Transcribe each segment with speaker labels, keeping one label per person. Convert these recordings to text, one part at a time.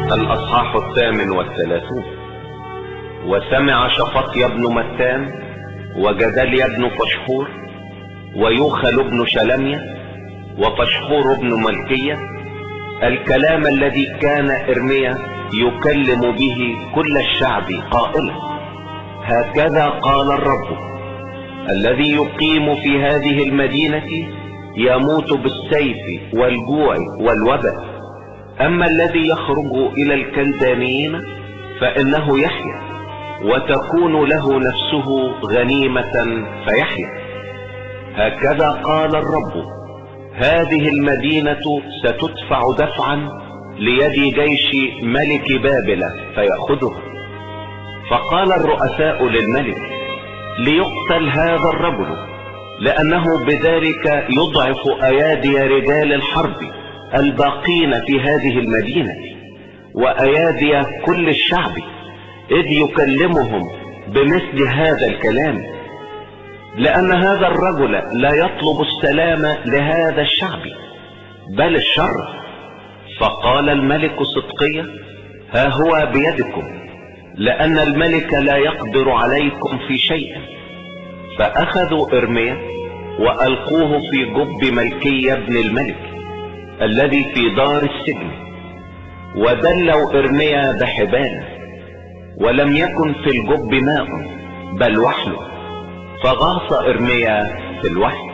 Speaker 1: الأصحاح 38. وسمع شفطيا بن متان وجدليا بن فشحور ويوخل بن شلميا وفشحور بن ملكية الكلام الذي كان إرميا يكلم به كل الشعب قائلا: هكذا قال الرب الذي يقيم في هذه المدينة يموت بالسيف والجوع والوباء، أما الذي يخرج إلى الكلدانيين فإنه يحيا وتكون له نفسه غنيمة فيحيا. هكذا قال الرب: هذه المدينة ستدفع دفعا ليد جيش ملك بابل فيأخذها. فقال الرؤساء للملك: ليقتل هذا الرجل، لأنه بذلك يضعف أيادي رجال الحرب الباقين في هذه المدينة وأيادي كل الشعب، إذ يكلمهم بمثل هذا الكلام، لأن هذا الرجل لا يطلب السلام لهذا الشعب بل الشر. فقال الملك صدقيا: ها هو بيدكم، لأن الملك لا يقدر عليكم في شيء. فأخذوا إرميا وألقوه في جب ملكي ابن الملك الذي في دار السجن، ودلوا إرميا بحبال، ولم يكن في الجب ماء بل وحل، فغاص إرميا في الوحل.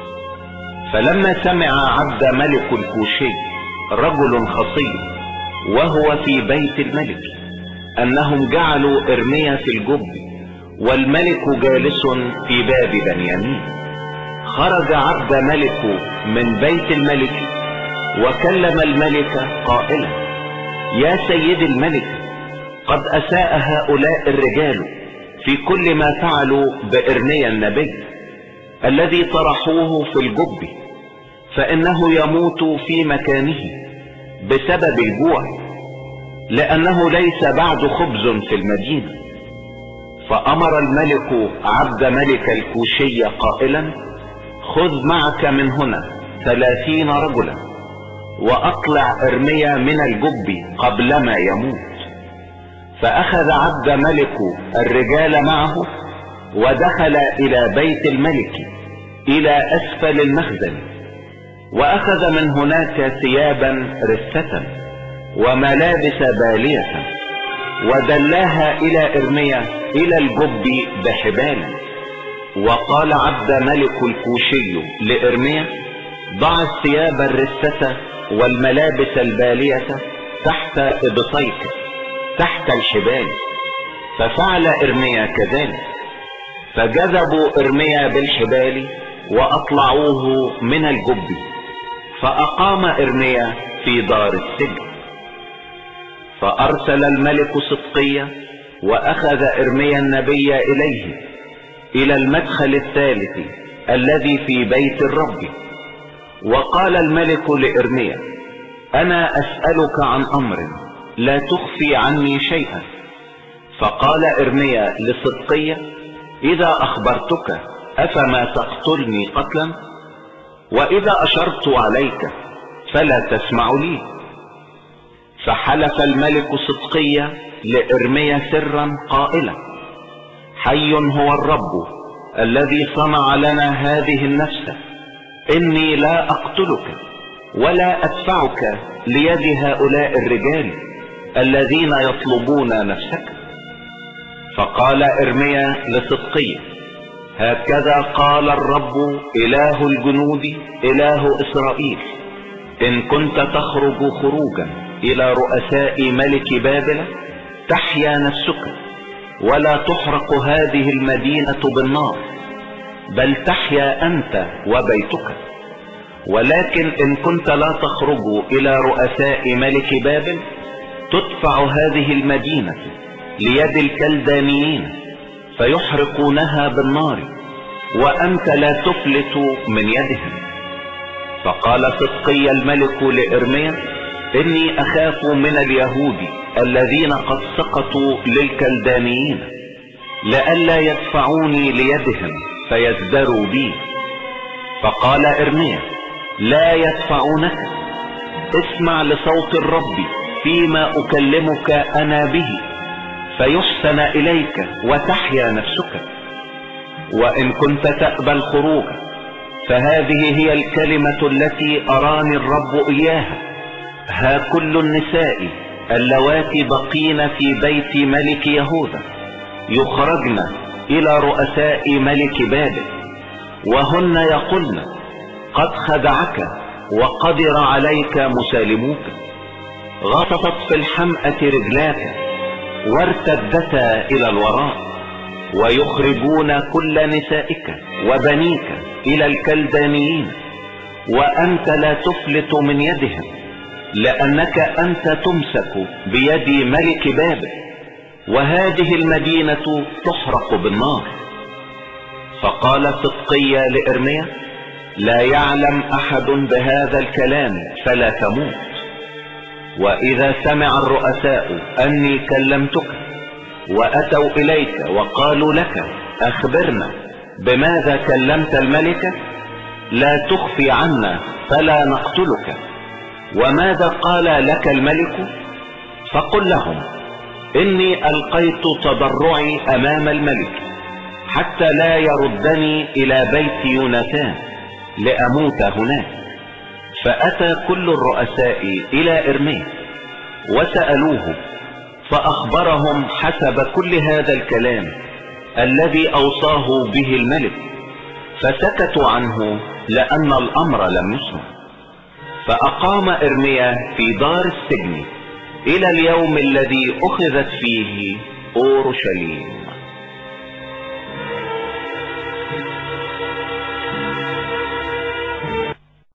Speaker 1: فلما سمع عبد ملك الكوشي رجل خصي وهو في بيت الملك أنهم جعلوا إرميا في الجب والملك جالس في باب بنيامين، خرج عبد ملك من بيت الملك وكلم الملك قائلا: يا سيد الملك، قد أساء هؤلاء الرجال في كل ما فعلوا بإرميا النبي الذي طرحوه في الجب، فإنه يموت في مكانه بسبب الجوع، لأنه ليس بعد خبز في المدينة. فأمر الملك عبد ملك الكوشي قائلا: خذ معك من هنا 30 رجلا وأطلع إرميا من الجب قبلما يموت. فأخذ عبد ملك الرجال معه ودخل إلى بيت الملك إلى أسفل المخزن، وأخذ من هناك ثيابا رثة وملابس بالية، ودلاها إلى إرميا إلى الجب بحبال. وقال عبد ملك الكوشي لإرميا: ضع الثياب الرثة والملابس البالية تحت إبطيك تحت الحبال. ففعل إرميا كذلك، فجذبوا إرميا بالحبال وأطلعوه من الجب، فأقام إرميا في دار السجن. فأرسل الملك صدقيا وأخذ إرميا النبي إليه إلى المدخل الثالث الذي في بيت الرب. وقال الملك لإرميا: أنا أسألك عن أمر لا تخفي عني شيئا. فقال إرميا لصدقيا: إذا أخبرتك أفما تقتلني قتلا؟ وإذا أشرت عليك فلا تسمع لي. فحلف الملك صدقيا لإرميا سرا قائلا: حي هو الرب الذي صنع لنا هذه النفس، إني لا أقتلك ولا أدفعك ليد هؤلاء الرجال الذين يطلبون نفسك. فقال إرميا لصدقيا: هكذا قال الرب إله الجنود إله إسرائيل: إن كنت تخرج خروجا إلى رؤساء ملك بابل تحيا نفسك، ولا تحرق هذه المدينة بالنار، بل تحيا أنت وبيتك. ولكن إن كنت لا تخرج إلى رؤساء ملك بابل تدفع هذه المدينة ليد الكلدانيين فيحرقونها بالنار، وأنت لا تفلت من يدهم. فقال صدقيا الملك لإرميا: إني أخاف من اليهود الذين قد سقطوا للكلدانيين لئلا يدفعوني ليدهم فيزدروا بي. فقال إرميا: لا يدفعونك، اسمع لصوت الرب فيما أكلمك أنا به، فيحسن إليك وتحيا نفسك. وإن كنت تأبى الخروج فهذه هي الكلمة التي أراني الرب إياها: ها كل النساء اللواتي بقين في بيت ملك يهوذا يخرجن إلى رؤساء ملك بابل، وهن يقولن: قد خدعك وقدر عليك مسالموك، غطست في الحمأة رجلاك وارتدتا إلى الوراء، ويخرجون كل نسائك وبنيك إلى الكلدانيين، وأنت لا تفلت من يدهم، لأنك أنت تمسك بيد ملك بابل، وهذه المدينة تحرق بالنار. فقال صدقيا لإرميا: لا يعلم أحد بهذا الكلام فلا تموت. وإذا سمع الرؤساء أني كلمتك وأتوا إليك وقالوا لك: أخبرنا بماذا كلمت الملك، لا تخفي عنا فلا نقتلك. وماذا قال لك الملك؟ فقل لهم: إني ألقيت تضرعي أمام الملك حتى لا يردني إلى بيت يوناتان لأموت هناك. فأتى كل الرؤساء إلى إرميا وسألوه، فأخبرهم حسب كل هذا الكلام الذي أوصاه به الملك، فسكتوا عنه لأن الأمر لم يسمع. فأقام إرميا في دار السجن إلى اليوم الذي أخذت فيه أورشليم.